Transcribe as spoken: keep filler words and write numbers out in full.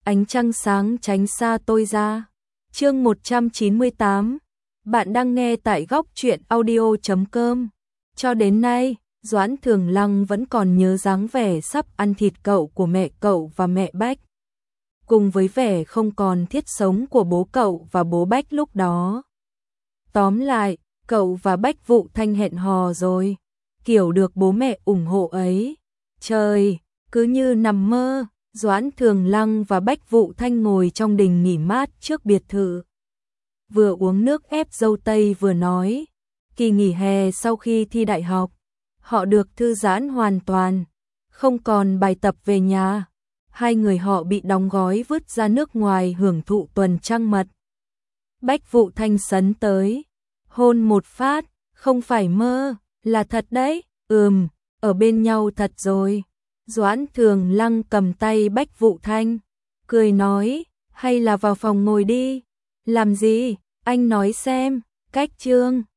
ánh trăng sáng tránh xa tôi ra. Chương một trăm chín mươi tám. Bạn đang nghe tại góc truyện audio chấm com. Cho đến nay, Doãn Thường Lăng vẫn còn nhớ dáng vẻ sắp ăn thịt cậu của mẹ cậu và mẹ Bách, cùng với vẻ không còn thiết sống của bố cậu và bố Bách lúc đó. Tóm lại, cậu và Bách Vụ Thanh hẹn hò rồi, kiểu được bố mẹ ủng hộ ấy. Trời, cứ như nằm mơ. Doãn Thường Lăng và Bách Vụ Thanh ngồi trong đình nghỉ mát trước biệt thự, vừa uống nước ép dâu tây vừa nói. Kỳ nghỉ hè sau khi thi đại học, họ được thư giãn hoàn toàn, không còn bài tập về nhà. Hai người họ bị đóng gói vứt ra nước ngoài hưởng thụ tuần trăng mật. Bách Vụ Thanh sấn tới, hôn một phát. Không phải mơ, là thật đấy. Ừm, ở bên nhau thật rồi. Doãn Thường Lăng cầm tay Bách Vụ Thanh, cười nói, hay là vào phòng ngồi đi. Làm gì, anh nói xem. Cách Trương